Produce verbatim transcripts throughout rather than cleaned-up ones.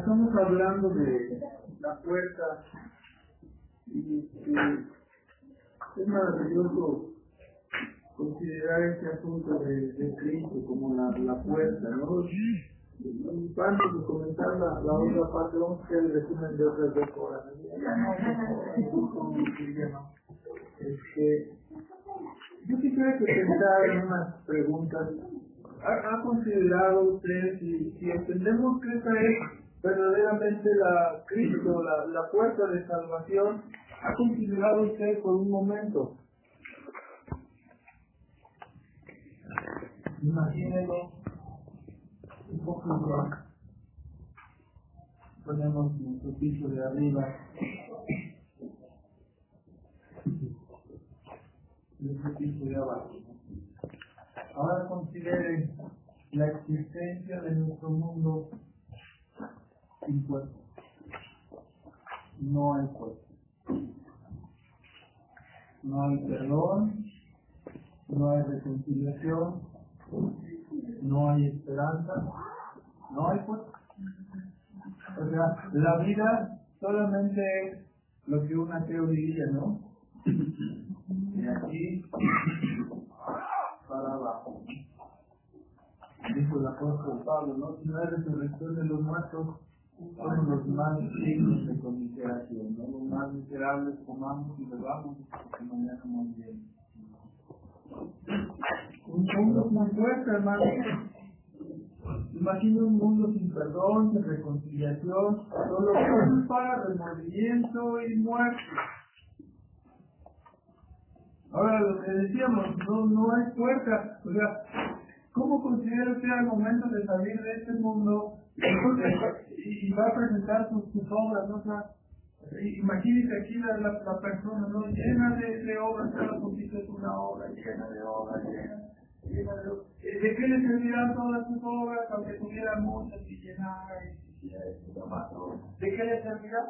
estamos hablando de la puerta y que es maravilloso considerar este asunto de, de Cristo como la, la puerta, ¿no? Y antes de comenzar la, la otra parte, vamos a hacer el resumen de otras dos horas. Ya no, ya no. Este, yo quisiera que pensara en unas preguntas. ¿Ha, ha considerado usted si, si entendemos que esa es verdaderamente la Cristo, la, la puerta de salvación? ¿Ha considerado usted por un momento? Imagínelo un poco más. Ponemos nuestro piso de arriba. Y nuestro piso de abajo. Ahora considere la existencia de nuestro mundo sin puerta. No hay puerta. No hay perdón, no hay reconciliación, no hay esperanza, no hay puerta. O sea, la vida solamente es lo que un ateo diría, ¿no? De aquí para abajo. Dijo el apóstol Pablo, ¿no? Si no hay resurrección de los muertos, somos los más dignos de conmiseración, ¿no? Los más miserables, comamos y bebamos, porque mañana muy bien. Un mundo sin fuerza, hermano. Imagina un mundo sin perdón, sin reconciliación, solo culpa, remordimiento y muerte. Ahora, lo que decíamos, no, no hay puerta. O sea, ¿cómo considera usted al momento de salir de este mundo y, y va a presentar sus, sus obras? ¿No? O sea, imagínese aquí la, la, la persona, ¿no? Llena de, de obras, cada poquito es una obra, llena de obras, llena, llena de obras. ¿De qué le servirán todas sus obras, aunque tuviera muchas y llenara y hiciera eso, más obras? ¿De qué le servirá?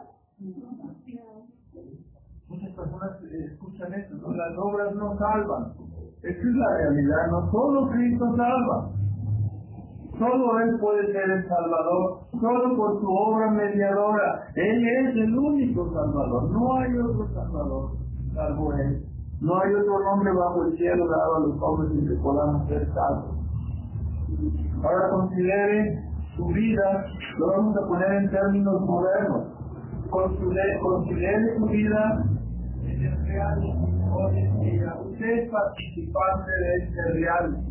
Muchas personas eh, escuchan eso, ¿no? Las obras no salvan. Esa es la realidad, no solo Cristo salva. Solo Él puede ser el Salvador, solo por su obra mediadora. Él es el único Salvador, no hay otro Salvador, salvo Él. No hay otro nombre bajo el cielo dado a los hombres en que podamos ser salvos. Ahora considere su vida, lo vamos a poner en términos modernos. Considere, considere su vida en el reality hoy en día. Usted es participante de este reality.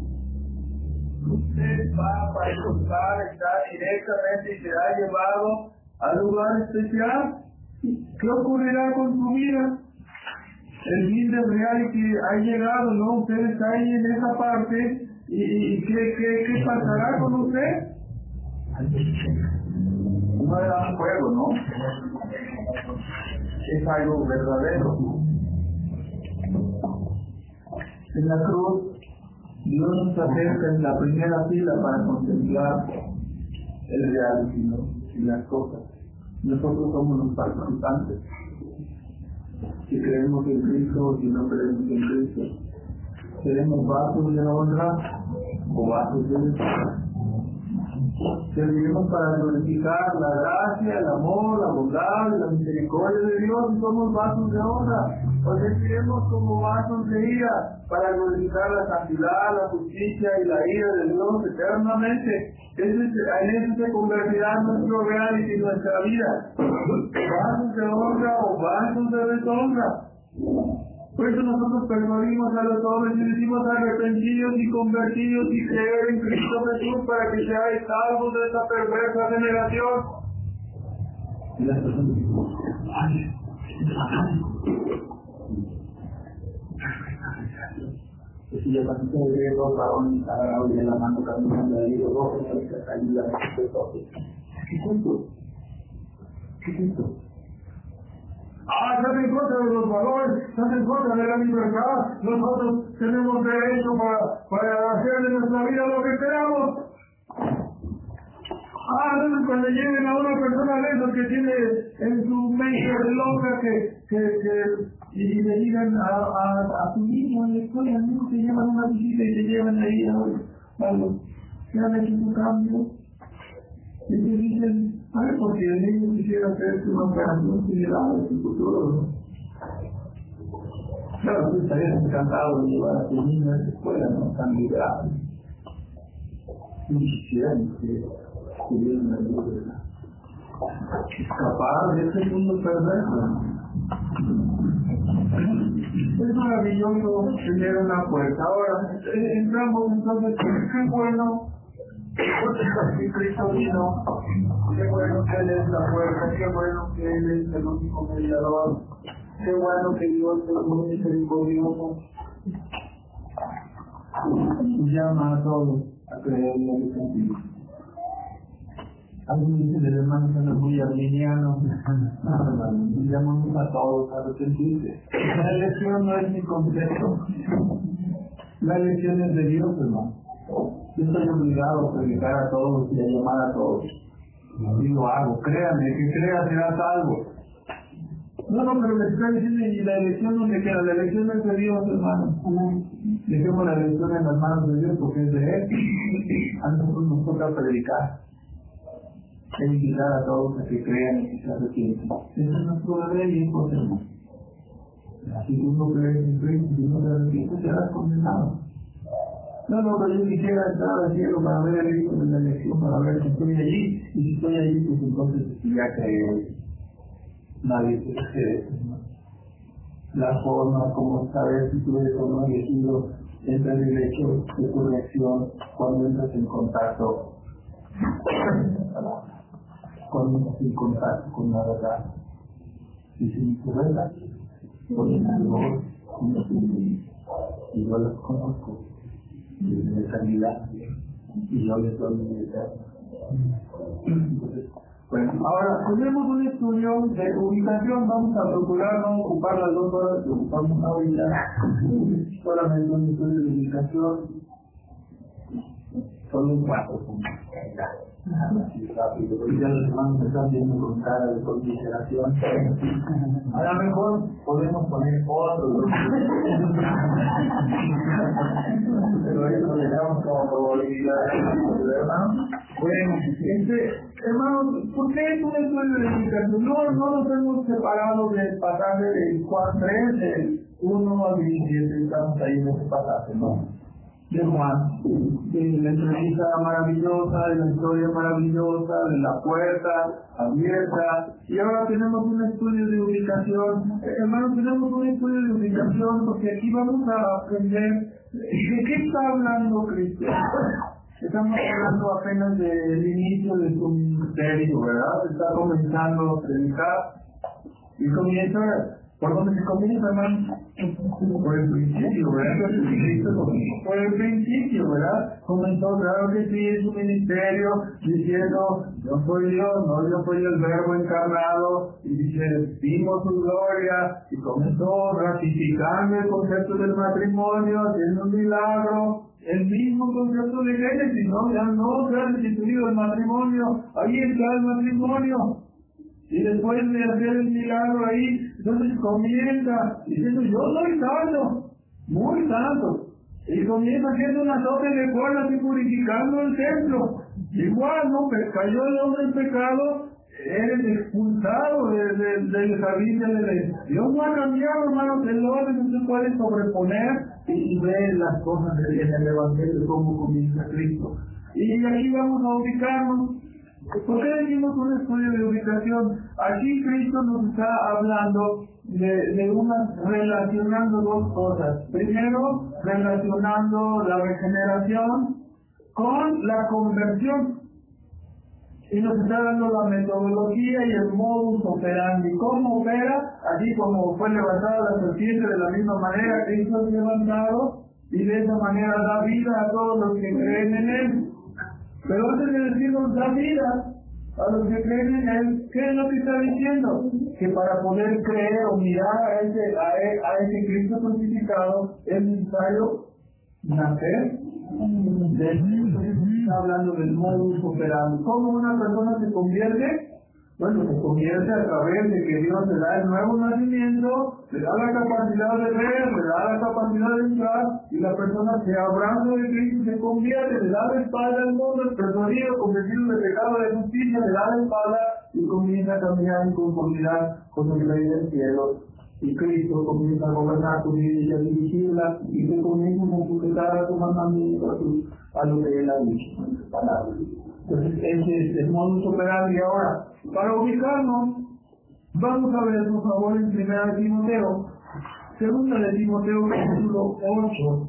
Usted va a participar, está directamente y será llevado al lugar especial. ¿Qué ocurrirá con su vida? El fin del reality ha llegado, ¿no? Usted está ahí en esa parte y, y ¿qué, qué, ¿qué pasará con usted? No era un juego, ¿no? Es algo verdadero. En la cruz, Dios nos acerca en la primera fila para contemplar el reality, ¿no? Y las cosas. Nosotros somos los participantes. Si creemos en Cristo o si no creemos en Cristo, seremos vasos de honra o vasos de deshonra. Serviremos para glorificar la gracia, el amor, la bondad y la misericordia de Dios y somos vasos de honra. O serviremos como vasos de ira para glorificar la santidad, la justicia y la ira de Dios eternamente. En eso se convertirá nuestro reality y nuestra vida. Vasos de honra o vasos de deshonra. Por eso nosotros persuadimos a los hombres y decimos arrepentidos y convertidos y creer en Cristo Jesús para que seáis salvos de esta perversa generación. Y las personas dicen, ay, es satánico. Si yo también te veo dos varones agarrados de la mano caminando ahí, los dos en la caída de todos. ¿Qué cuento? ¿Qué cuento? Ah, estás en contra de los valores, estás en contra de la libertad. Nosotros tenemos derecho para, para hacer de nuestra vida lo que queramos. Ah, entonces cuando lleguen a una persona de esos que tiene en su mente loca que, que, que y le digan a, a, a tu niño en la escuela, ¿no? Te llevan una visita y te llevan ahí a algo, que han hecho su cambio. Y te dicen, ¿Sabe? Porque el niño quisiera hacer una operación similar en el futuro, ¿no? Claro, tú estarías encantado de llevar a tu niño a esa escuela, ¿no? Tan liberal. No quisieran que tuvieran la libertad. Escapar de este mundo perverso. Es maravilloso tener una puerta. Ahora, eh, entramos entonces, qué bueno que Cristo vino, qué bueno que Él es la puerta, qué bueno que Él es el único mediador, qué bueno que Dios es muy misericordioso y llama a todos a creer en el sentido. Algunos dicen del hermano que no muy arminiano, y llamamos a todos a arrepentirse. La elección no es mi concepto, la elección es de Dios, hermano. Yo estoy obligado a predicar a todos y a llamar a todos. Y lo hago, créanme, que crea será salvo. No, no, pero me está diciendo, y la elección no me queda, la elección es de Dios, hermano. Dejemos la elección en las manos de Dios porque es de Él. A nosotros nos toca predicar. Es invitar a todos a que crean y que se arrepientan. Ese es nuestro deber y es hermano. Si tú no crees en Cristo, si no te arrepientes, serás condenado. No, no, pero yo quisiera entrar al cielo para ver el Hijo de la elección, para ver si estoy allí, y si estoy allí, pues entonces ya que nadie te hace eso, ¿no? La forma como saber si tú eres o no elegido entra en el hecho de tu reacción cuando entras en contacto cuando entras en contacto con la verdad. Y si mi verdad, por el amor, y yo las conozco, y de eternidad, y yo les doy mi eterno. Entonces, bueno, ahora tenemos un estudio de ubicación, vamos a procurar no ocupar las dos horas que ocupamos ahorita, solamente un estudio de ubicación, solo un cuatro puntos. Así rápido, porque ya los hermanos me están viendo con cara de conmiseración. A lo mejor podemos poner otro, pero eso lo dejamos como probabilidad, ¿verdad? Bueno, este, hermanos, ¿por qué es un estudio de ubicación? No, no nos hemos separado del pasaje del Juan tres, del uno al diecisiete, estamos ahí en ese pasaje, ¿no? De Juan, de la entrevista maravillosa, de la historia maravillosa, de la puerta abierta, y ahora tenemos un estudio de ubicación. Eh, hermanos, tenemos un estudio de ubicación porque aquí vamos a aprender de qué está hablando Cristo. Estamos hablando apenas del inicio de su ministerio, ¿verdad? Está comenzando a predicar y comienza. ¿Por dónde se comienza, hermano? Por el principio, ¿verdad? Por el principio, ¿verdad? Comenzó, claro que sí, su ministerio, diciendo, yo soy Dios, no, yo soy el Verbo encarnado, y dice, vimos su gloria, y comenzó ratificando el concepto del matrimonio, haciendo un milagro, el mismo concepto de Génesis, ¿no? Ya no se ha restituido el matrimonio, ahí está el matrimonio. Y después de hacer el milagro ahí, entonces comienza diciendo, yo soy santo, muy santo. Y comienza haciendo una doble de cuerdas y purificando el templo. Igual, ¿no? Cayó el hombre en pecado, eres expulsado de, de, de la familia de Dios. Dios no ha cambiado, hermanos, el orden no se puede sobreponer y, y ver las cosas en el Evangelio, cómo comienza Cristo. Y aquí vamos a ubicarnos. ¿Por qué decimos un estudio de ubicación? Aquí Cristo nos está hablando de, de una, relacionando dos cosas. Primero, relacionando la regeneración con la conversión. Y nos está dando la metodología y el modus operandi. ¿Cómo opera? Así como fue levantada la serpiente, de la misma manera Cristo es levantado, y de esa manera da vida a todos los que creen en Él. Pero antes de decirnos da vida a los que creen en Él, ¿qué es lo que está diciendo? Que para poder creer o mirar a ese, a, e, a ese Cristo crucificado es necesario nacer de Él. Está hablando del modus operandi. ¿Cómo una persona se convierte? Bueno, se convierte a través de que Dios le da el nuevo nacimiento, le da la capacidad de ver, le da la capacidad de entrar, y la persona se abraza de Cristo, se convierte, le da la espalda al mundo, el persuadido, convencido de pecado, de justicia, le da la espalda y comienza a caminar en conformidad con el Rey del cielo. Y Cristo comienza a gobernar su vida y a dirigirla, y se comienza a sujetar a su mandamiento, a, su, a lo que Él ha dicho en sus palabras. Entonces, ese es el modus operandi. Ahora, para ubicarnos, vamos a ver, por favor, en primera de Timoteo, segunda de Timoteo, capítulo ocho.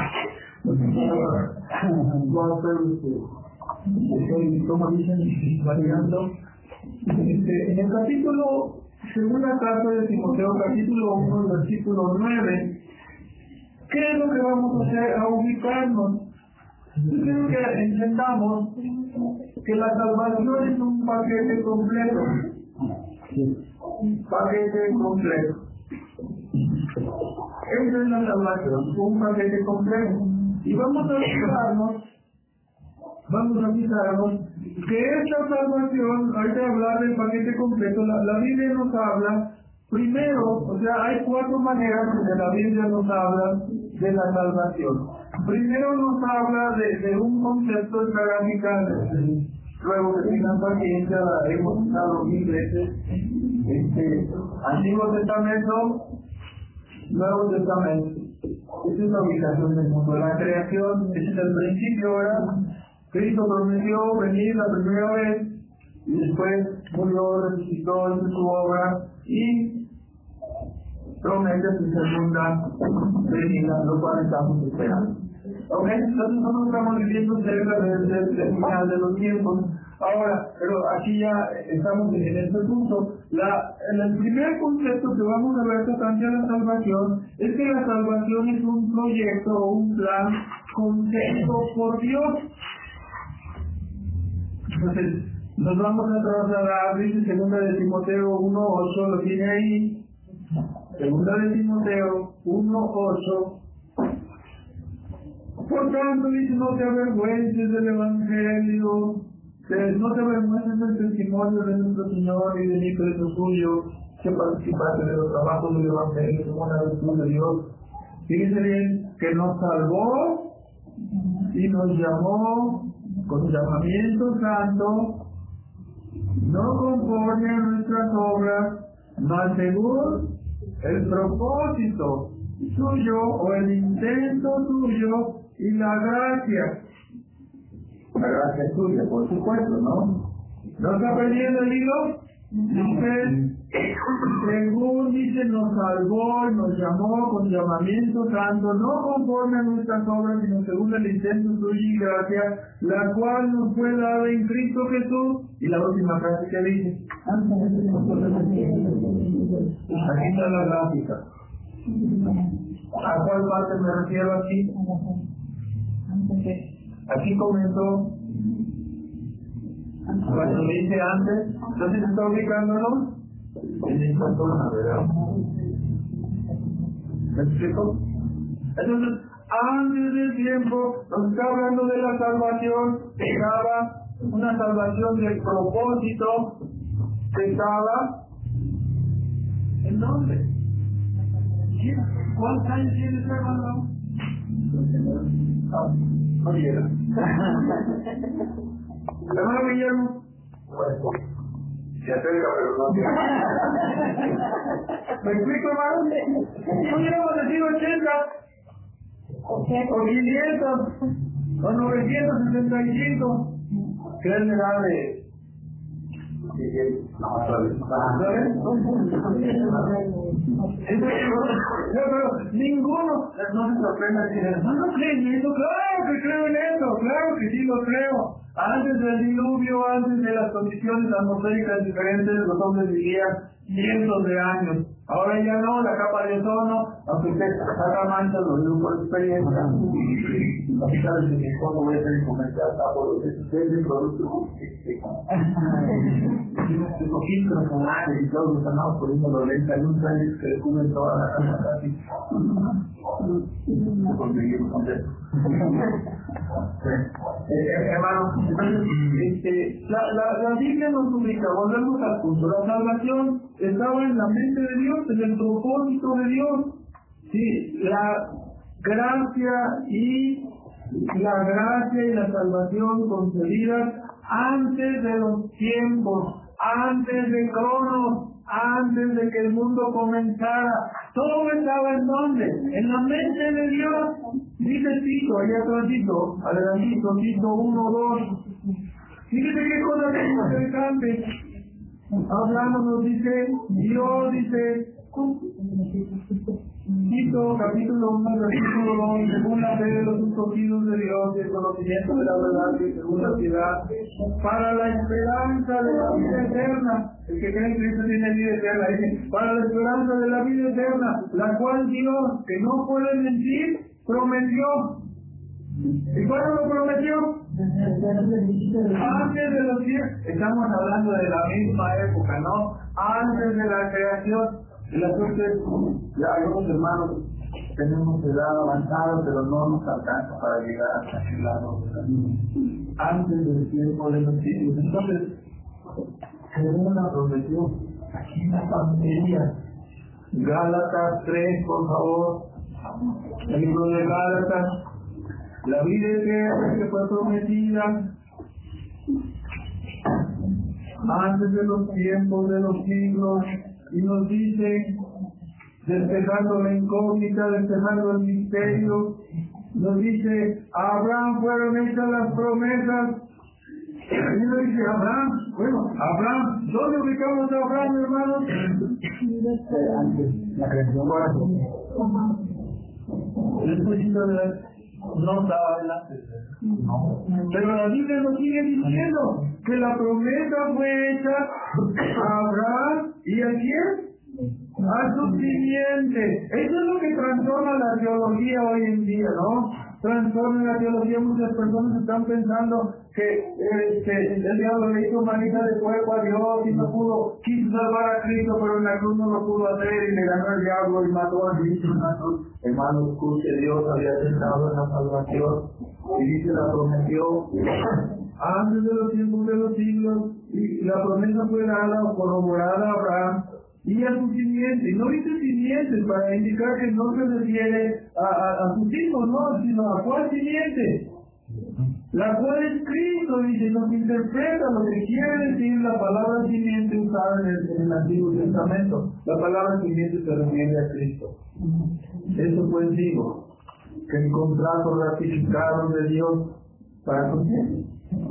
Voy a hacer este, estoy, como dicen, variando. Este, en el capítulo, segunda carta de Timoteo, capítulo uno, versículo nueve, ¿qué es lo que vamos a hacer? A ubicarnos. Yo creo que entendamos que la salvación es un paquete completo. Un paquete completo. Esa es la salvación, un paquete completo. Y vamos a fijarnos, vamos a fijarnos que esta salvación, hay que hablar del paquete completo. La, la Biblia nos habla, primero, o sea, hay cuatro maneras en que la Biblia nos habla de la salvación. Primero nos habla de, de un concepto gramatical. Luego que tengan paciencia, la hemos usado mil veces. Este, Antiguo Testamento, Nuevo Testamento. Esa es la ubicación del mundo. La creación, ese es el principio, ¿verdad? Cristo prometió venir la primera vez y después murió, resucitó en su obra y promete su segunda venida, lo cual estamos esperando. Ok, entonces nosotros estamos viviendo cerca del de, de, de final de los tiempos. Ahora, pero aquí ya estamos en este punto. La, el primer concepto que vamos a ver tocante a la salvación es que la salvación es un proyecto o un plan concebido por Dios. Entonces, nos vamos a trasladar, dice segunda de Timoteo uno ocho, lo tiene ahí. Segunda de Timoteo uno ocho. Por tanto, dice, no te avergüences del Evangelio, que no te avergüences del testimonio de nuestro Señor y del Hijo de su suyo, que participaste de los trabajos del Evangelio como una virtud de Dios. Fíjense bien, que nos salvó y nos llamó con llamamiento santo, no conforme a nuestras obras, mas según el propósito suyo o el intento suyo y la gracia. La gracia es suya, por supuesto, ¿no? ¿No está perdiendo el hilo? Dice, según dice, nos salvó, nos llamó con llamamiento santo, no conforme a nuestras obras, sino según el intento suyo y gracia, la cual nos fue dada en Cristo Jesús. Y la última frase que dice, aquí está la gráfica. ¿A cuál parte me refiero aquí? Aquí comenzó, cuando me dice antes, entonces está ubicándonos en el persona, ¿verdad? ¿Me explico? Entonces, antes del tiempo, nos está hablando de la salvación, que estaba una salvación del propósito, que estaba, ¿en dónde? ¿Cuántos años tiene ese hermano? Ah, no llega. Hermano Guillermo. Se acerca, pero no llega. ¿Me explico, hermano? Pudiéramos decir ochenta, o quinientos, o novecientos sesenta y cinco. ¿Qué es la edad de...? No, pero ninguno no se sorprende de decir, no, no creen en eso, claro que creo en eso, claro que sí lo creo. Antes del diluvio, antes de las condiciones atmosféricas diferentes, los hombres vivían cientos de años. Ahora ya no, la capa de ozono, aunque usted saca manchas, lo digo por experiencia. No sabes que cuando voy a hacer el comercial, por el producto. Los filtros solares y todos los estamos poniendo los lentes, hay un años que descubren toda la casa casi. conseguimos contentos. eh, hermanos, este, la, la, la Biblia nos ubica, volvemos al punto, la salvación estaba en la mente de Dios, en el propósito de Dios. Sí, la gracia y la gracia y la salvación concedidas antes de los tiempos, antes de Cronos, antes de que el mundo comenzara. Todo estaba en donde, en la mente de Dios. Dice Tito, allá atrás Tito, adelantito, Tito uno, dos. Fíjate qué cosa tan interesante. Hablando nos dice, Dios dice, Tito, capítulo uno, versículo dos, según la fe de los escogidos de Dios y el conocimiento de la verdad y según la piedad, para la esperanza de la vida eterna. El que cree en Cristo tiene vida eterna, dice, para la esperanza de la vida eterna, la cual Dios, que no puede mentir, prometió. ¿Y cuándo lo prometió? Antes de los días. Estamos hablando de la misma época, ¿no? Antes de la creación. La suerte, ya algunos hermanos tenemos edad avanzada, pero no nos alcanza para llegar hasta aquel lado. Antes del tiempo de los siglos. Entonces, según la prometió, aquí en la familia, Gálatas tres, por favor, el libro de Gálatas, la vida eterna que fue prometida antes de los tiempos de los siglos. Y nos dice, despejando la incógnita, despejando el misterio, nos dice, a Abraham fueron hechas las promesas. Y nos dice, Abraham, bueno, Abraham, ¿dónde ubicamos a Abraham, hermanos? Antes, la creación. Después de la... no estaba adelante. No. Pero la Biblia nos sigue diciendo que la promesa fue hecha a Abraham y a quién? A su simiente. Eso es lo que transforma la teología hoy en día, ¿no? Transforma la teología. Muchas personas están pensando que este, el diablo le hizo manita de fuego a Dios y no pudo, quiso salvar a Cristo, pero en la cruz no lo pudo hacer y le ganó el diablo y mató a Cristo en la cruz. Hermanos, escuche, Dios había sentado en la salvación y dice, la prometió antes de los tiempos de los siglos, y la promesa fue dada o corroborada a Abraham y a su simiente. Y no dice simiente para indicar que no se refiere a, a, a sus hijos, no, sino a cuál simiente. La cual es Cristo, dice, nos interpreta lo que quiere decir la palabra simiente usada en el, en el Antiguo Testamento. La palabra simiente se refiere a Cristo. Eso fue digo, que el contrato ratificado de Dios para con quién.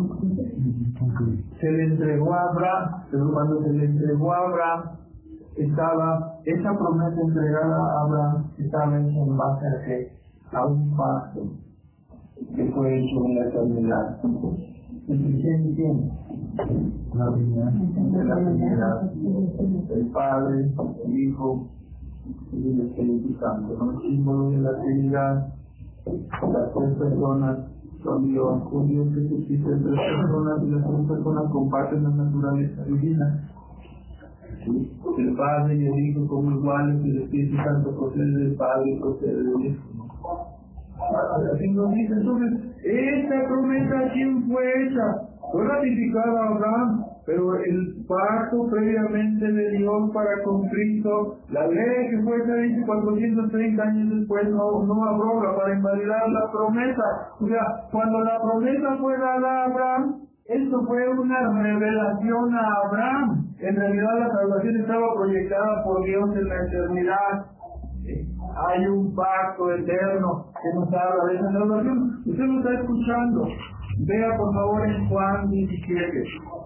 Se le entregó a Abraham, pero cuando se le entregó a Abraham, estaba, esa promesa entregada a Abraham estaba en base a que a un pacto que fue hecho en la eternidad. ¿Entre quién y quién? La Trinidad. De la Trinidad. El Padre, el Hijo y el Espíritu Santo. ¿No? El símbolo de la Trinidad. Las tres personas son Dios. Un Dios que subsiste en tres personas y las tres personas comparten la naturaleza divina. El Padre y el Hijo como iguales y el Espíritu Santo procede del Padre y procede del Hijo. Así nos dice. Entonces, esta promesa a quién fue hecha, fue ratificada a Abraham, pero el pacto previamente de Dios para con Cristo, la ley que fue hecha cuatrocientos treinta años después, no, no abroga para invalidar la promesa. O sea, cuando la promesa fue dada a Abraham, esto fue una revelación a Abraham. En realidad la salvación estaba proyectada por Dios en la eternidad. Hay un pacto eterno que nos habla de esa salvación. Usted lo está escuchando. Vea por favor en Juan diecisiete.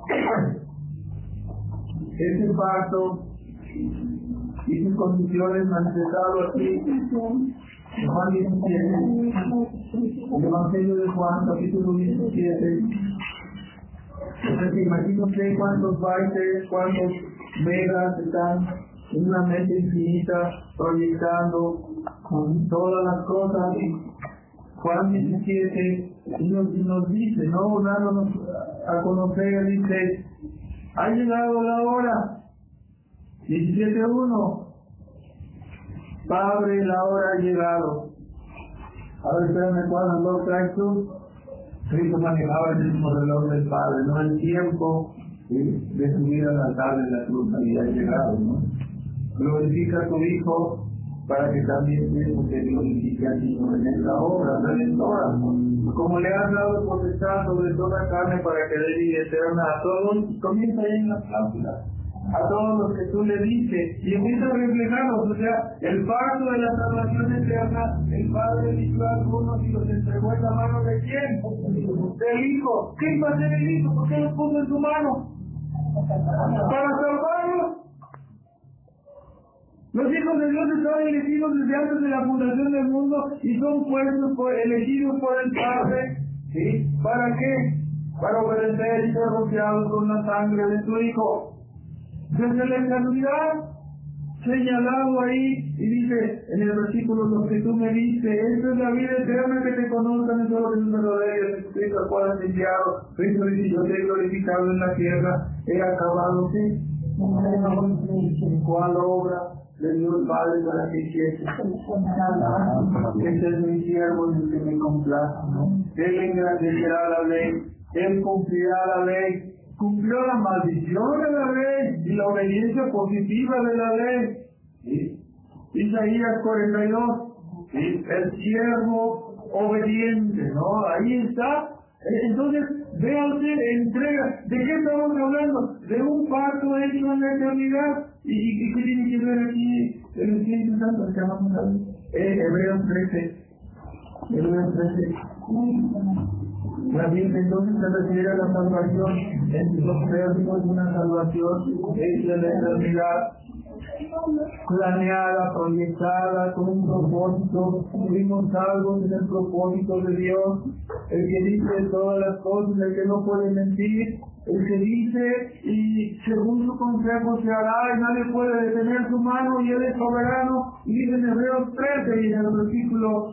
Ese pacto y sus condiciones manifestado aquí. En Juan diecisiete. El Evangelio de Juan, capítulo diecisiete. Entonces, imagínense cuántos bytes, cuántos megas están en una mente infinita proyectando con todas las cosas. Juan diecisiete y nos, y nos dice, no dándonos a conocer, dice, ha llegado la hora. diecisiete uno, Padre, la hora ha llegado. A ver, espérame, ¿cuándo lo traes tú? Cristo manejaba el mismo reloj del Padre, no el tiempo, ¿sí?, de subir al altar de la cruz había llegado, ¿no? Glorifica a tu Hijo para que también Dios te glorifique a ti en esta obra redentora. Como le has dado potestad sobre toda carne para que dé vida eterna a todos, comienza ahí en las cláusulas. A todos los que tú le dices, y empieza a reflejarlos, o sea, el pacto de la salvación eterna, el Padre eligió a algunos y los entregó en la mano de quién? Del Hijo. ¿Qué iba a hacer el Hijo? ¿Por qué los puso en su mano? Para salvarlos. Los hijos de Dios estaban elegidos desde antes de la fundación del mundo y son puestos por, elegidos por el Padre, ¿sí? ¿Para qué? Para obedecer y ser rociados con la sangre de su Hijo. Desde la eternidad, señalado ahí, y dice en el versículo, lo que tú me diste, esta es la vida eterna, que te conozcan en todo lo que es verdadero, Jesucristo al cual has enviado. Cristo dice, yo te he glorificado en la tierra, he acabado, ¿sí? ¿Cuál obra le dio el Padre para que hiciese? Este es mi siervo en el que me complace, ¿no? Él engrandecerá la ley, él cumplirá la ley. Cumplió la maldición de la ley y la obediencia positiva de la ley. ¿Sí? Isaías cuarenta y dos, ¿sí? El siervo obediente, ¿no? Ahí está. Entonces, vea usted, entrega. ¿De qué estamos hablando? De un pacto hecho en la eternidad. ¿Y, y qué tiene que ver aquí el Espíritu Santo? Que vamos a ver. Eh, Hebreos trece. Hebreos trece. La Biblia entonces se refiere a la salvación en los términos de una salvación hecha en la eternidad, planeada, proyectada, con un propósito. Fuimos salvos en el propósito de Dios, el que dice todas las cosas, el que no puede mentir, el que dice y según su consejo se hará y nadie puede detener su mano y él es soberano. Y dice en Hebreos trece y en el versículo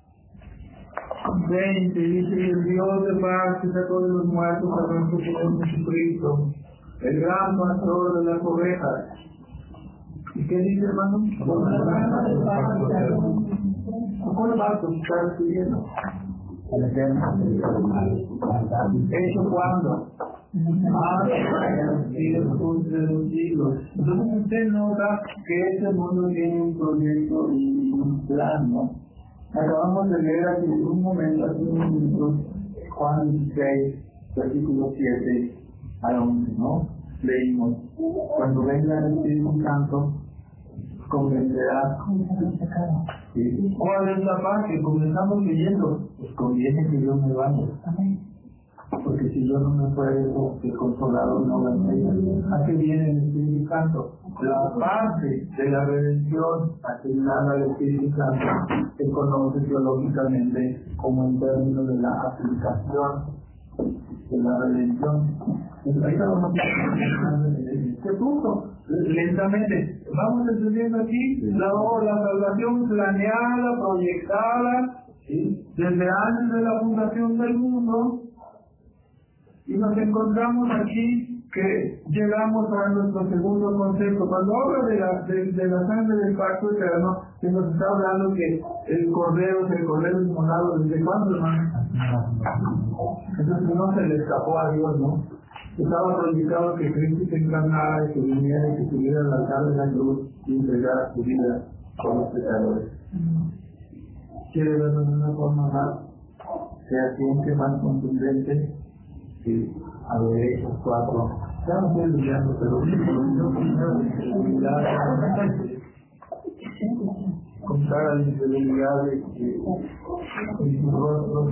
veinte, dice, y el Dios de paz que sacó de los muertos a nuestro Señor Jesucristo, el gran pastor de las ovejas. ¿Y qué dice, hermano? ¿Cuál pacto se está recibiendo? ¿Hecho cuándo? Hasta los de los siglos. Entonces usted nota que este mundo tiene un proyecto y un plan, ¿no? Acabamos de leer hace un momento, hace unos minutos, Juan dieciséis, versículo siete a once, ¿no? Leímos, cuando venga el Espíritu Santo, convencerá. ¿Sí? ¿Cuál es la paz que comenzamos leyendo? Pues conviene que yo me vaya. Porque si yo no me puedo, el consolador no vendría. ¿A qué viene el Espíritu Santo? La parte de la redención asignada al Espíritu Santo se conoce teológicamente como en términos de la aplicación de la redención. Entonces, ahí vamos a este punto. Lentamente, vamos entendiendo aquí la, la salvación planeada, proyectada, ¿sí?, desde antes de la fundación del mundo. Y nos encontramos aquí que llegamos a nuestro segundo concepto. Cuando habla de la, de, de la sangre del pacto eterno, se nos está hablando que el cordero, el cordero inmolado, ¿desde cuándo, hermano? Entonces no se le escapó a Dios, ¿no? Estaba proyectado que Cristo se encarnara, que viniera y que subiera al altar de la cruz y entregara su vida con los pecadores. ¿Quiere verlo de una forma más fehaciente, más contundente? Sí, a ver, esos cuatro. Ya no estoy brillando, pero contar a la infidelidad de su rostro.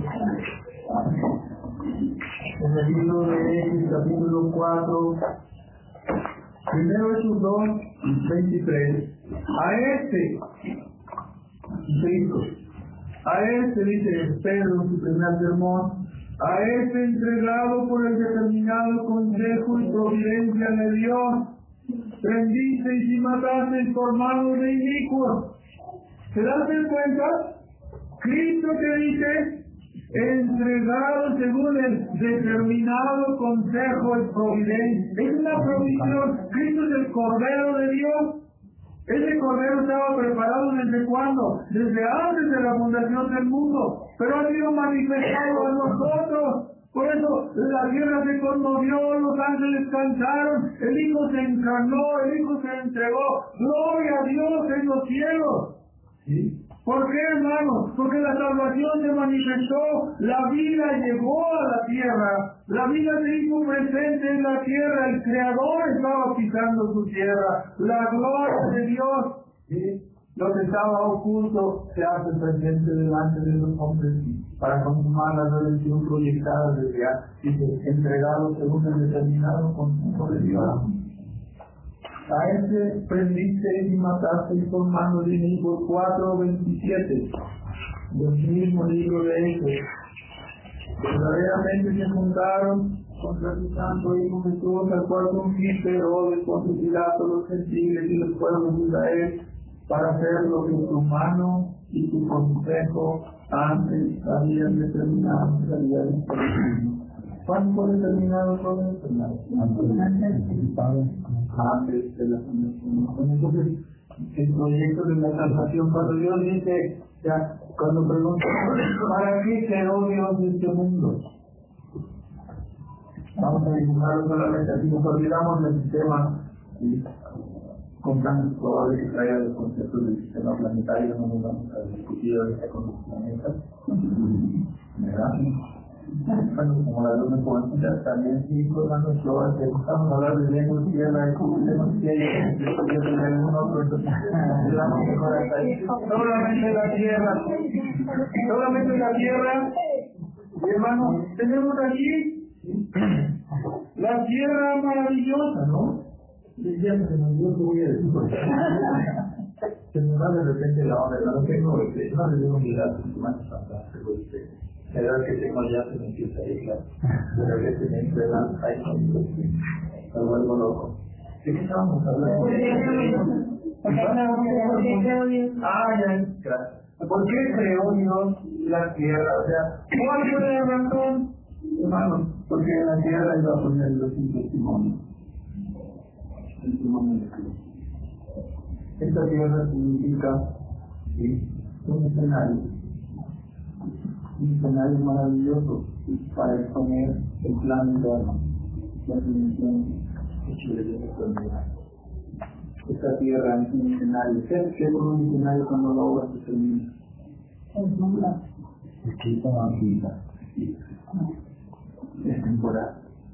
En el libro de Hechos, capítulo cuatro, primero Hechos dos, veintitrés. A este, Cristo, a este, dice Pedro en su primer sermón, a este entregado por el determinado consejo y providencia de Dios, prendisteis y matasteis por manos de inicuos. ¿Se dan cuenta? Cristo que dice, entregado según el determinado consejo y providencia. Es una provisión. Cristo es el Cordero de Dios. Ese Cordero estaba preparado ¿desde cuándo? Desde antes de la fundación del mundo, pero ha sido manifestado a nosotros. Por eso la tierra se conmovió, los ángeles cantaron, el Hijo se encarnó, el Hijo se entregó. ¡Gloria a Dios en los cielos! ¿Sí? ¿Por qué, hermanos? Porque la salvación se manifestó, la vida llegó a la tierra, la vida se hizo presente en la tierra, el Creador estaba pisando su tierra, la gloria de Dios, ¿sí? Lo que estaba oculto se hace presente delante de los hombres para consumar la redención proyectada desde ya, entregado según el determinado concepto de Dios. A ese prendiste y mataste por mano de Hechos cuatro veintisiete, del mismo libro de Hechos. Verdaderamente se juntaron contra su santo Hijo Jesús, al cual cumpliste, Herodes, Poncio Pilato, los gentiles y los pueblos de Israel, para hacer lo que tu mano y tu consejo antes habían determinado que había determinado. ¿Cuándo fue determinado todo esto? Antes de la fundación. Entonces, el proyecto de la salvación, cuando Dios dice, ya, cuando pregunta, ¿para qué creó Dios este mundo? Vamos a dibujarlo solamente así, nos olvidamos del sistema, y con tan probable que traiga los conceptos del sistema planetario, no nos vamos a discutir ahorita con los planetas, ¿verdad? Bueno, como la luna cuántica, también sí, pues, hermanos, lo que estamos hablando de lengua y tierra, y como tenemos que ir a algún otro, entonces, vamos mejor hasta ahí. Solamente la tierra, solamente la tierra, y hermanos, tenemos aquí la tierra maravillosa, ¿no? Y ya se nos dio, voy a decir, porque se me va de repente la onda, no tengo, no le tengo mi dato, más fantástico, este. La edad que tengo ya se me empieza a ir, claro. Pero a veces me entrenan, ahí me vuelvo loco. ¿De qué estábamos hablando? Ah, ya, gracias. ¿Por qué creó Dios la tierra? O sea, ¿cuál fue la razón? Hermanos, porque en la tierra iba a poner los testimonios. Testimonio de Cristo. Esta tierra significa, ¿sí?, un escenario. Un escenario maravilloso para exponer el plan interno, la dimensión hecha de la eternidad. Esta tierra es un escenario. ¿Qué es un escenario cuando la obra se termina? Es nula. Escrita o escrita. Es temporal.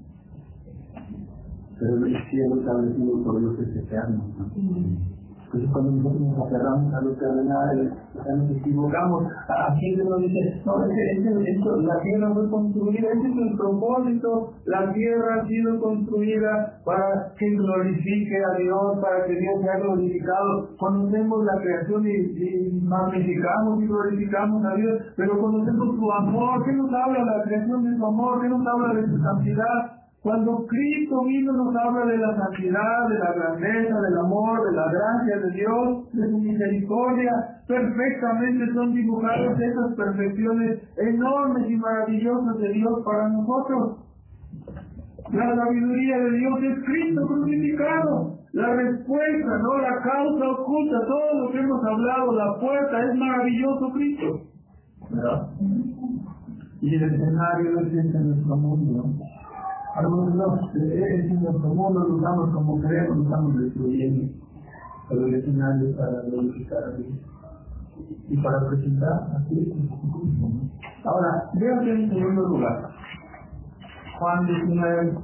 Pero el cielo establecido por Dios es eterno. Entonces cuando nosotros nos aferramos a lo terrenal, nos equivocamos. Aquí se nos dice, no, es que, es que esto, la tierra fue construida, ese es el propósito, la tierra ha sido construida para que glorifique a Dios, para que Dios sea glorificado. Conocemos la creación y, y magnificamos y glorificamos a Dios, pero conocemos su amor. ¿Qué nos habla la creación de su amor? ¿Qué nos habla de su santidad? Cuando Cristo vino nos habla de la santidad, de la grandeza, del amor, de la gracia de Dios, de su misericordia. Perfectamente son dibujadas esas perfecciones enormes y maravillosas de Dios para nosotros. La sabiduría de Dios es Cristo crucificado. La respuesta, no la causa oculta, todo lo que hemos hablado, la puerta es maravilloso Cristo, ¿verdad? Y el escenario es este nuestro mundo. Algunos no, en nuestro mundo lo usamos como creemos, lo estamos destruyendo, pero el escenario es para glorificar a Dios y para presentar a Cristo. Ahora, vean en segundo lugar, Juan diecinueve.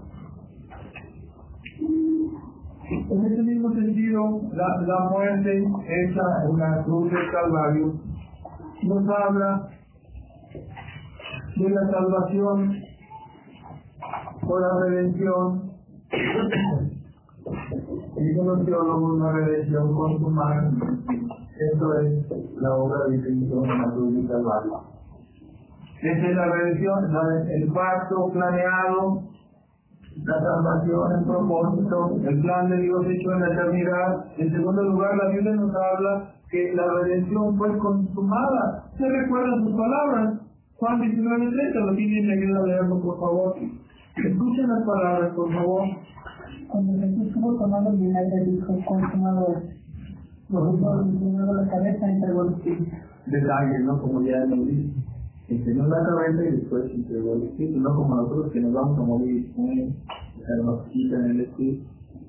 En ese mismo sentido, la, la muerte hecha en la cruz del Calvario nos habla de la salvación por la redención. Dicen los teólogos, la redención consumada. Eso es la obra de Cristo en la cruz del Calvario. Esa es la redención, la, el pacto planeado, la salvación, el propósito, el plan de Dios hecho en la eternidad. En segundo lugar, la Biblia nos habla que la redención fue consumada. ¿Se recuerdan sus palabras? Juan diecinueve treinta, lo tienen, me ayuda a leerlo, por favor. Escuchen las palabras, por favor. Cuando Jesús hubo tomado el vinagre, dijo, consumado es. Nosotros primero la cabeza entregó el espíritu. Detalles, ¿no? Como ya nos dice. Enseñó la cabeza y después entregó el espíritu, no como nosotros que nos vamos a morir, ¿eh? Se nos quitan el espíritu.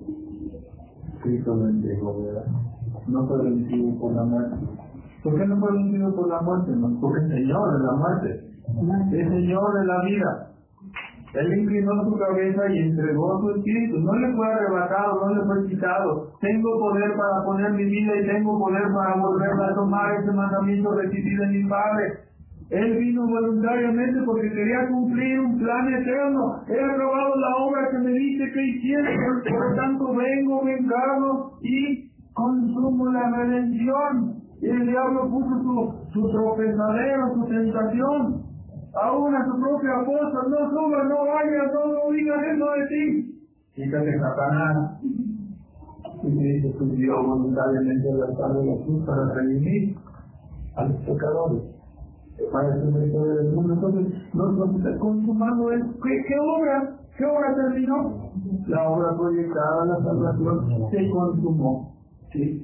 Cristo lo entregó, ¿verdad? No fue vencido por la muerte. ¿Por qué no fue vencido por la muerte? No, porque es Señor de la muerte, es Señor de la vida. Él inclinó su cabeza y entregó su espíritu. No le fue arrebatado, no le fue quitado. Tengo poder para poner mi vida y tengo poder para volverla a tomar, ese mandamiento recibido de mi Padre. Él vino voluntariamente porque quería cumplir un plan eterno. He acabado la obra que me dice que hiciera, por lo tanto vengo, me encargo y consumo la redención. Y el diablo puso su, su tropezadero, su tentación. Aún a su propio apóstol, no subas, no vayas, no lo digas eso de ti. Quítate, Satanás. Y Cristo subió voluntariamente al altar de la cruz para redimir a los pecadores. Para hacer la historia del mundo. Entonces, nos está consumando eso. ¿Qué, ¿Qué obra? ¿Qué obra terminó? La obra proyectada, la salvación, se consumó. ¿Sí?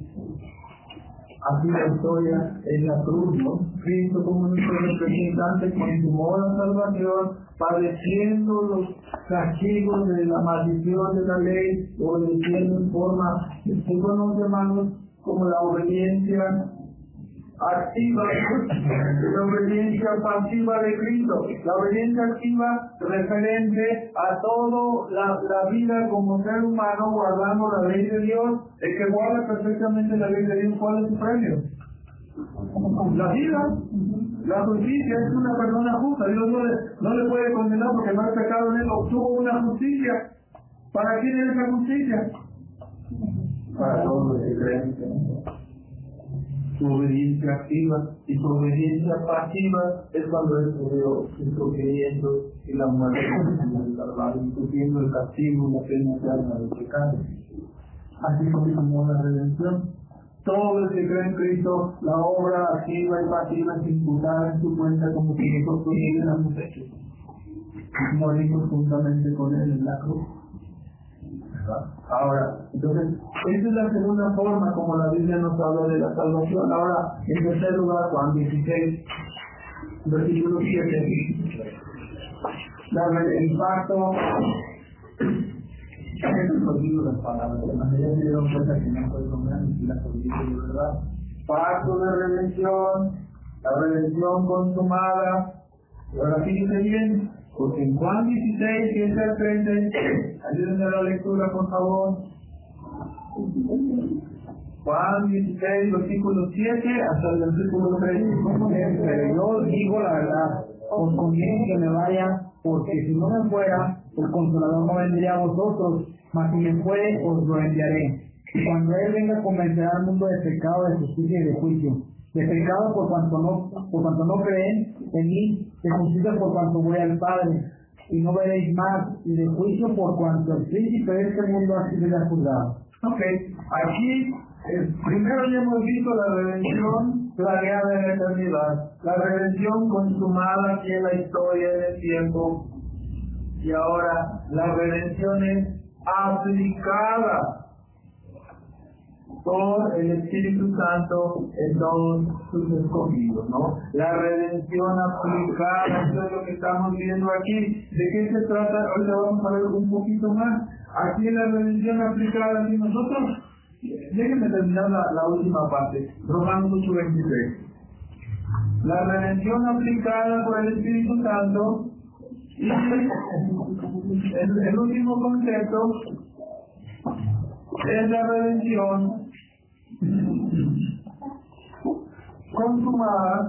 Así la historia en la cruz, ¿no? Cristo como nuestro representante consumó la salvación, padeciendo los castigos de la maldición de la ley, obedeciendo en forma, se conoce, hermanos, como la obediencia activa, la obediencia pasiva de Cristo. La obediencia activa referente a toda la, la vida como ser humano guardando la ley de Dios. El que guarda perfectamente la ley de Dios, ¿cuál es su premio? La vida, la justicia. Es una persona justa. Dios no le, no le puede condenar porque no hay pecado en él. Obtuvo una justicia. ¿Para quién es esa justicia? Para todos los que creen. Su obediencia activa y su obediencia pasiva es cuando él sufrió el sufrimiento y la muerte del Calvario, sufriendo el castigo y la pena eterna del pecado. Así como la redención. Todo el que cree en Cristo, la obra activa y pasiva es imputada en su cuenta como si nosotros hubiéramos hecho. Morimos juntamente con él en la cruz. Ahora, entonces, esa es la segunda forma como la Biblia nos habla de la salvación. Ahora, en tercer lugar, Juan dieciséis, versículo siete, la, el pacto, he olvidado las palabras, de ya se dieron cuenta que no puede comer ni la política de verdad. Pacto de redención, la redención consumada. Ahora fíjense bien, porque en Juan dieciséis, siete al treinta, ayúdenme a la lectura, por favor. Juan dieciséis, versículo siete hasta el versículo treinta. Pero yo digo la verdad, os conviene que me vaya, porque si no me fuera, el Consolador no vendría a vosotros, mas si me fuere, os lo enviaré. Y cuando Él venga, convencerá al mundo de pecado, de justicia y de juicio. De pecado por cuanto no, por cuanto no creen en mí, de justicia por cuanto voy al Padre, y no veréis más, y de juicio por cuanto el príncipe de este mundo ha sido ya juzgado. Ok, aquí eh, primero ya hemos visto la redención planeada en la eternidad, la redención consumada aquí en la historia del tiempo, y ahora la redención es aplicada por el Espíritu Santo en todos sus escogidos, ¿no? La redención aplicada, eso es lo que estamos viendo aquí. ¿De qué se trata? Ahorita vamos a ver un poquito más. Aquí la redención aplicada, y nosotros, déjenme terminar la, la última parte, Romanos ocho veintitrés. La redención aplicada por el Espíritu Santo, y el, el último concepto es la redención consumada.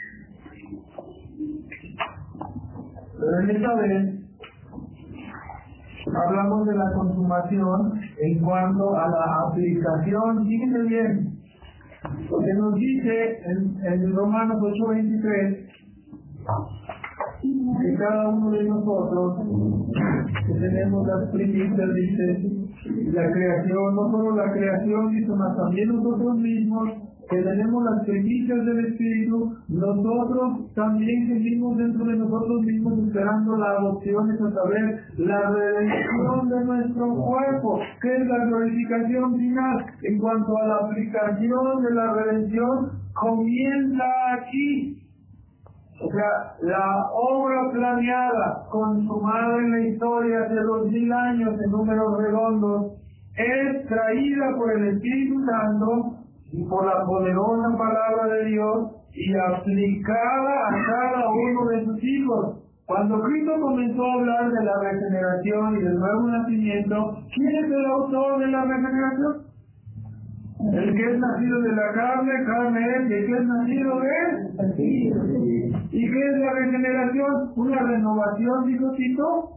Pero en esta vez hablamos de la consumación en cuanto a la aplicación. Fíjense bien, porque nos dice en, en Romanos ocho veintitrés, que cada uno de nosotros, que tenemos las primicias, dice, la creación, no solo la creación, dice, más también nosotros mismos, que tenemos las primicias del Espíritu, nosotros también seguimos dentro de nosotros mismos esperando la adopción, es a saber, la redención de nuestro cuerpo, que es la glorificación final. En cuanto a la aplicación de la redención, comienza aquí. O sea, la obra planeada, consumada en la historia hace dos mil años en números redondos, es traída por el Espíritu Santo y por la poderosa palabra de Dios y aplicada a cada uno de sus hijos. Cuando Cristo comenzó a hablar de la regeneración y del nuevo nacimiento, ¿quién es el autor de la regeneración? El que es nacido de la carne, carne es, y el que es nacido de él. ¿Y qué es la regeneración? Una renovación, dijo Tito,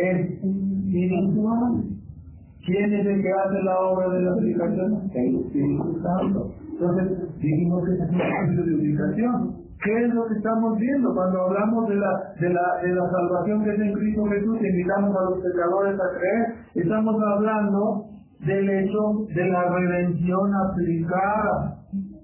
espiritual. ¿Quién es el que hace la obra de la aplicación? El Espíritu Santo. Entonces, dijimos que es un cambio de ubicación. ¿Qué es lo que estamos viendo cuando hablamos de la, de la, de la salvación que es en Cristo Jesús? Invitamos a los pecadores a creer. Estamos hablando del hecho de la redención aplicada.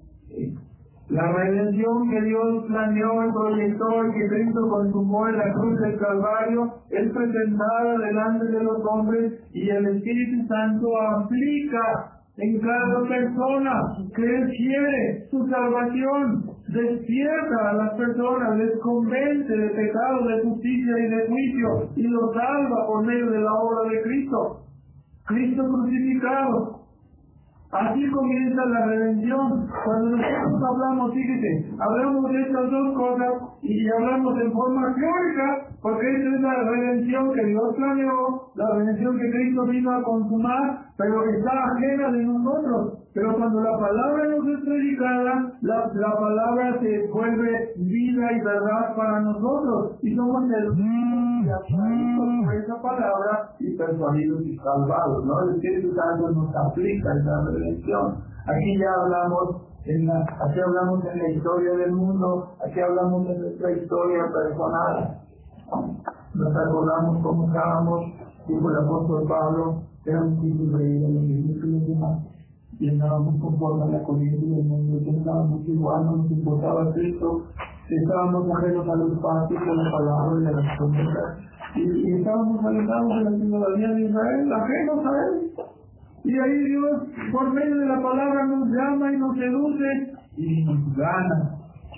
La redención que Dios planeó y proyectó y que Cristo consumó en la cruz del Calvario es presentada delante de los hombres y el Espíritu Santo aplica en cada persona que Él quiere su salvación, despierta a las personas, les convence de pecado, de justicia y de juicio y los salva por medio de la obra de Cristo. Cristo crucificado. Así comienza la redención. Cuando nosotros hablamos, fíjese, hablamos de estas dos cosas y hablamos en forma teórica, porque esta es la redención que Dios planeó, la redención que Cristo vino a consumar, pero que está ajena de nosotros. Pero cuando la palabra nos es predicada, la, la palabra se vuelve vida y verdad para nosotros, y somos el atraídos por esa palabra y persuadidos y salvados, ¿no? El Espíritu Santo nos aplica esa redención. Aquí ya hablamos en la, aquí hablamos en la historia del mundo, aquí hablamos en nuestra historia personal. Nos acordamos cómo estábamos, dijo el apóstol Pablo, era un tipo de ir a los mismos que los demás, y andábamos conforme a la corriente del mundo, pensábamos igual, no nos importaba Cristo, estábamos ajenos a los pactos de la palabra y de las promesas, y, y estábamos alejados de la ciudadanía de Israel, ajenos a él. Y ahí Dios, por medio de la palabra, nos llama y nos seduce y nos gana.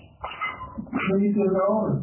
¿Qué dice el ahora?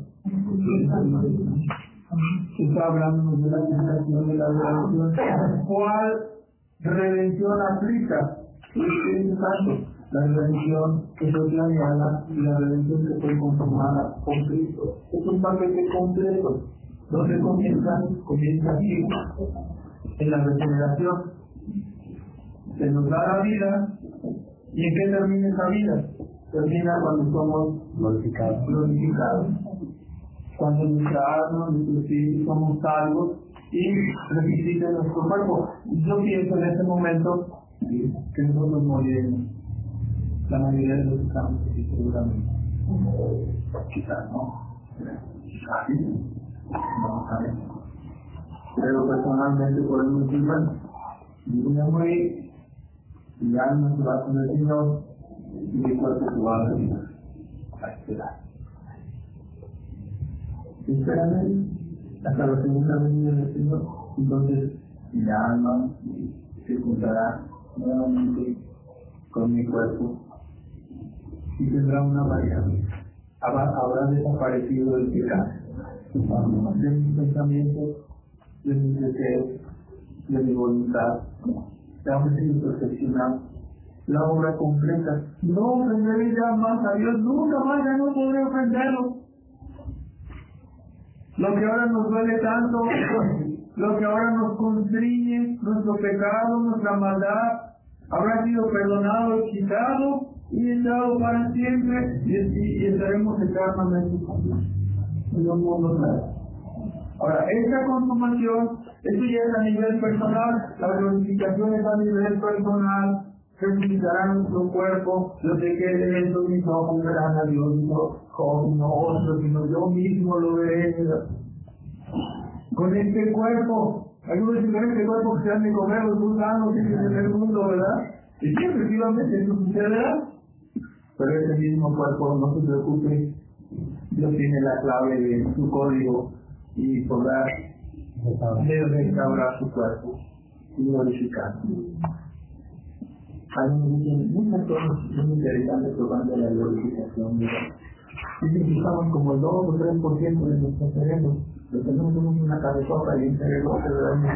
Está hablando de la redención de la redención. ¿Cuál redención aplica? El Espíritu Santo. La redención que fue planeada y la redención que fue consumada por Cristo. Es un paquete completo. ¿Dónde comienza? Comienza aquí, en la regeneración. Se nos da la vida, ¿y en qué termina esa vida? Termina cuando somos glorificados. glorificados. Cuando nuestra alma, nuestro espíritu somos salvos y resucita nuestro cuerpo. Yo pienso en este momento que nosotros moriremos. La mayoría de los que estamos aquí seguramente. Quizás no. Quizás sí. No sabemos. Pero personalmente podemos decir, bueno, yo voy a morir. Mi alma se va con el Señor y mi cuerpo se va a venir a esperar. Esperaré hasta la segunda venida del Señor. Entonces mi alma se juntará nuevamente con mi cuerpo y tendrá una variable. Habrá, habrá desaparecido el pecado de mis pensamientos, de mis deseos, de mi voluntad. Hemos sido perfeccionados. La obra completa. No ofenderé ya más a Dios, nunca más ya no podré ofenderlo. Lo que ahora nos duele tanto, lo que ahora nos constriñe, nuestro pecado, nuestra maldad, habrá sido perdonado, quitado y echado para siempre, y, y, y estaremos eternamente con Dios. No mundo nada. Ahora, esta consumación, esto ya es a nivel personal, la glorificación es a nivel personal, resucitará nuestro cuerpo, los de que eventos mis ojos verán a Dios, no, no otros, sino yo mismo lo veré. Con este cuerpo, algunos dicen con este cuerpo que se han de comer los gusanos que en el mundo, ¿verdad? Y sí, efectivamente eso sucederá, pero ese mismo cuerpo, no se preocupe, Dios tiene la clave de su código y podrá restaurar su cuerpo y glorificarlo. Hay muchas cosas muy interesantes tocando la glorificación. Dicen que estamos como el dos o tres por ciento de nuestro cerebro. Lo tenemos en una cabezota y un cerebro que le da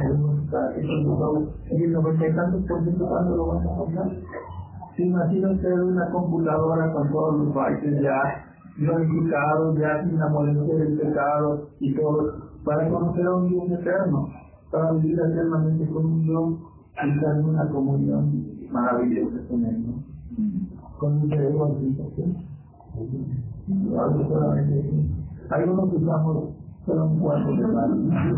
y el noventa y tantos por ciento cuando lo van a hablar. Se imagina usted una computadora con todos los bytes ya glorificados, ya sin la molestia del pecado y todo, para conocer a un Dios eterno, para vivir eternamente con un Dios y tener una comunión maravillosa con él, ¿no? Con un cerebro artificial. Algo solamente algunos usamos solo un cuarto de más.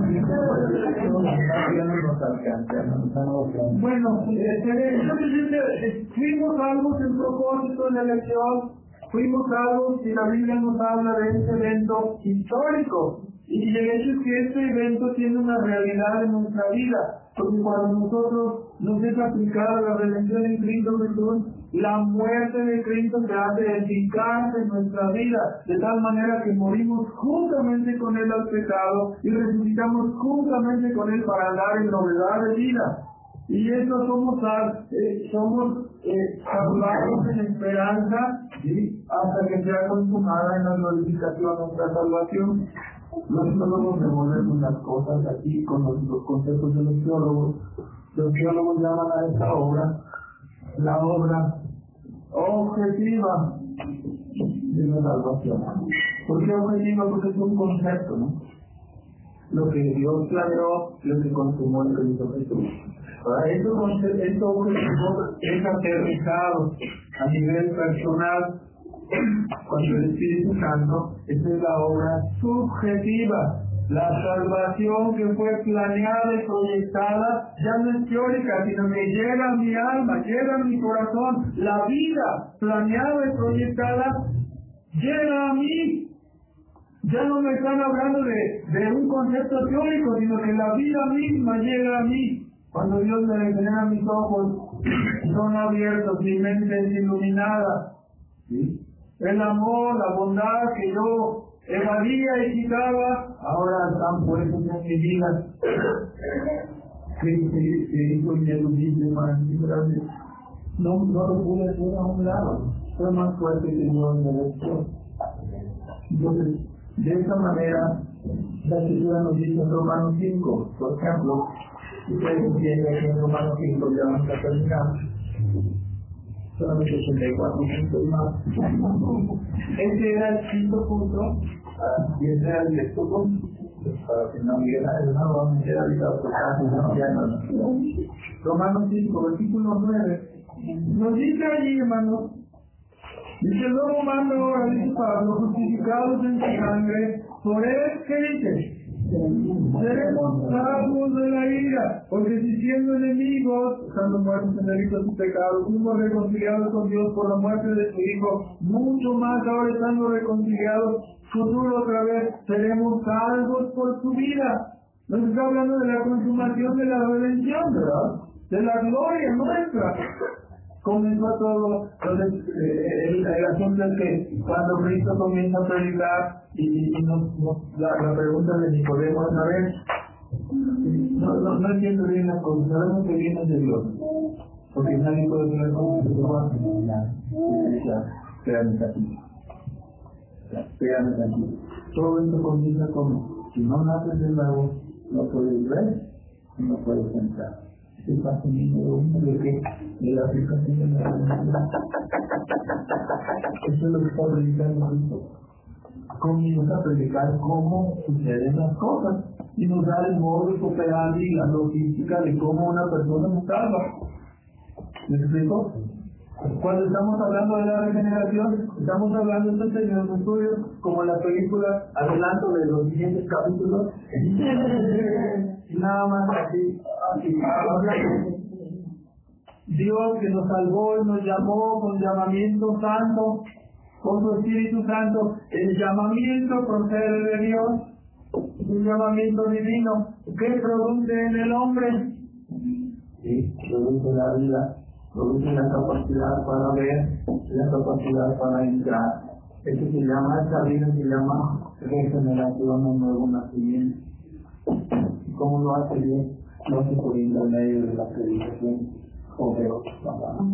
Bueno, eh, fuimos salvos en propósito en la elección, fuimos salvos y la Biblia nos habla de este evento histórico. Y el hecho es que este evento tiene una realidad en nuestra vida, porque cuando nosotros nos es aplicada la redención en Cristo Jesús, la muerte de Cristo se hace eficaz en nuestra vida, de tal manera que morimos juntamente con Él al pecado y resucitamos juntamente con Él para andar en novedad de vida. Y eso somos, eh, somos eh, salvados en esperanza, ¿sí?, hasta que sea consumada en la glorificación de nuestra salvación. Los teólogos revolvemos las cosas aquí con los, los conceptos de los teólogos. Los teólogos llaman a esta obra la obra objetiva de la salvación. ¿Por qué objetiva? Porque es un concepto, ¿no? Lo que Dios planeó, lo que consumó en Cristo Jesús. Ahora, esto, esto objetivo es aterrizado a nivel personal cuando el Espíritu Santo. Esta es la obra subjetiva. La salvación que fue planeada y proyectada ya no es teórica, sino que llega a mi alma, llega a mi corazón. La vida planeada y proyectada llega a mí. Ya no me están hablando de, de un concepto teórico, sino que la vida misma llega a mí. Cuando Dios me regenera mis ojos, son abiertos, mi mente es iluminada. ¿Sí? El amor, la bondad que yo evadía y quitaba, ahora están puestos en mi vida. Que hizo ineludible para mí, gracias. No, no lo pude hacer a un lado. Fue más fuerte que Dios me elección. Entonces, de esa manera, la Escritura nos dice en Romanos cinco, por ejemplo, ustedes entienden que en Romanos cinco ya vamos a terminar. Solamente ochenta y cuatro puntos más. Este era el quinto punto, uh, y este era el sexto punto. Para que no hubiera el nuevo, me queda habitado por casi no, ya no. Romanos cinco, versículo nueve. Nos dice allí, hermanos, dice: luego mando ahora, dice Pablo, justificados en su sangre, por él, ¿qué dice? Seremos salvos de la ira, porque si siendo enemigos, estando muertos en delitos y pecados, fuimos reconciliados con Dios por la muerte de su Hijo, mucho más ahora estando reconciliados, futuro otra vez, seremos salvos por su vida. Nos está hablando de la consumación de la redención, ¿verdad? De la gloria nuestra. Comenzó todo, entonces eh, el, el asunto es que cuando Cristo comienza a predicar y, y, y nos, nos, la, la pregunta de Nicodemo otra vez, no, no, no entiendo bien las cosas, sabemos que viene de Dios, porque nadie puede tener cosas que lo hacen. Espérame aquí, espérame aquí. Todo esto comienza como, si no naces de nuevo, no puedes ver, no puedes entrar. El paso número uno de que de la aplicación de la realidad. Eso es lo que está predicando Cristo. Comienza a predicar cómo suceden las cosas y nos da el modo de operar y la logística de cómo una persona se salva. ¿Me explico? Cuando estamos hablando de la regeneración, estamos hablando entonces de los estudios como la película, adelanto de los siguientes capítulos, y nada más así, así habla de Dios que nos salvó y nos llamó con llamamiento santo, con su Espíritu Santo. El llamamiento procede de Dios, es un llamamiento divino. ¿Qué produce en el hombre? Sí, produce la vida, produce la capacidad para ver, la capacidad para entrar. Esto se llama, esta vida se llama regeneración o nuevo nacimiento. ¿Cómo lo hace Dios? Lo hace por intermedio de la predicación o de otras palabras.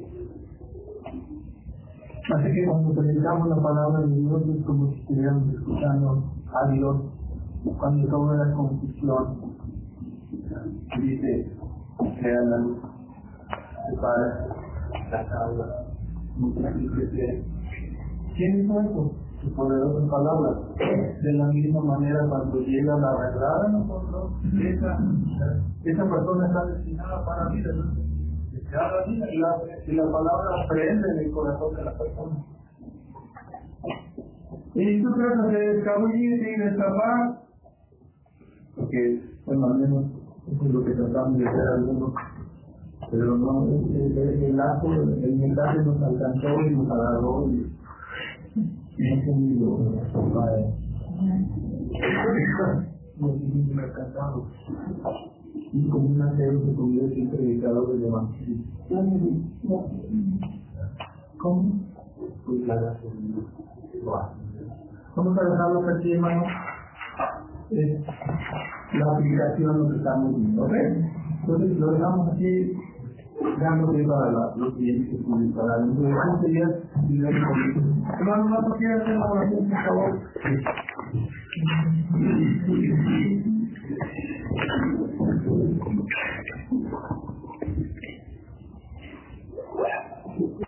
Así que cuando predicamos la palabra de Dios es como si estuviéramos escuchando a Dios. Cuando sobre la confusión, dice, crea la luz, separa la tabla, multiplique. ¿Quién hizo eso? Su poderosa palabra. De la misma manera, cuando llega la verdad a nosotros, esa, esa persona está destinada para la vida, ¿no? Cada vida, y la, y la palabra prende en el corazón de la persona. Y tú tratas de escabullir y destapar, porque, bueno, al menos eso es lo que tratamos de hacer algunos, pero no, el, el, el, lazo, el mensaje nos alcanzó y nos agarró y no fue muy lo nos hicimos alcanzados. Y como un acero se convierte en predicador del evangelio. ¿Cómo? Pues la gasolina. Vamos a dejarlo aquí, hermano. Es la aplicación lo que estamos viendo, ¿ok? Entonces lo dejamos aquí, dándole para la, los siguientes estudios, para dentro de quince días y luego con hermano, ¿no quiere hacer la oración, por favor?